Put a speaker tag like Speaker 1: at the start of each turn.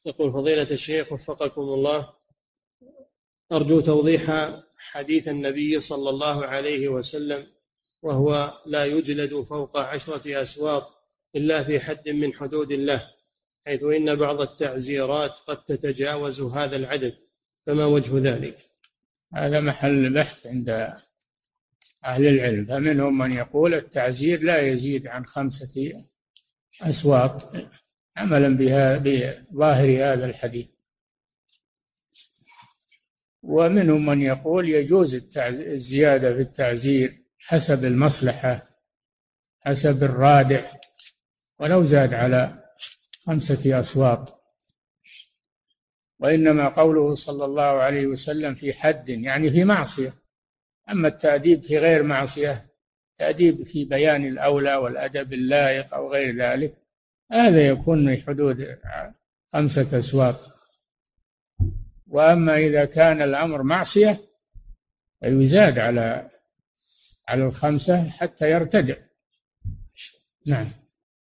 Speaker 1: يقول فضيلة الشيخ وفقكم الله، أرجو توضيح حديث النبي صلى الله عليه وسلم وهو لا يجلد فوق 10 أسواط إلا في حد من حدود الله، حيث إن بعض التعزيرات قد تتجاوز هذا العدد، فما وجه ذلك؟
Speaker 2: هذا محل بحث عند أهل العلم، فمنهم من يقول التعزير لا يزيد عن 5 أسواط عملا بظاهر هذا الحديث، ومنهم من يقول يجوز الزيادة في التعزير حسب المصلحة حسب الرادع ولو زاد على 5 أسواط، وإنما قوله صلى الله عليه وسلم في حد يعني في معصية. أما التأديب في غير معصية، تأديب في بيان الأولى والأدب اللائق أو غير ذلك، هذا يكون في حدود 5 أسواط. وأما إذا كان الأمر معصية فيزاد على 5 حتى يرتدع. نعم.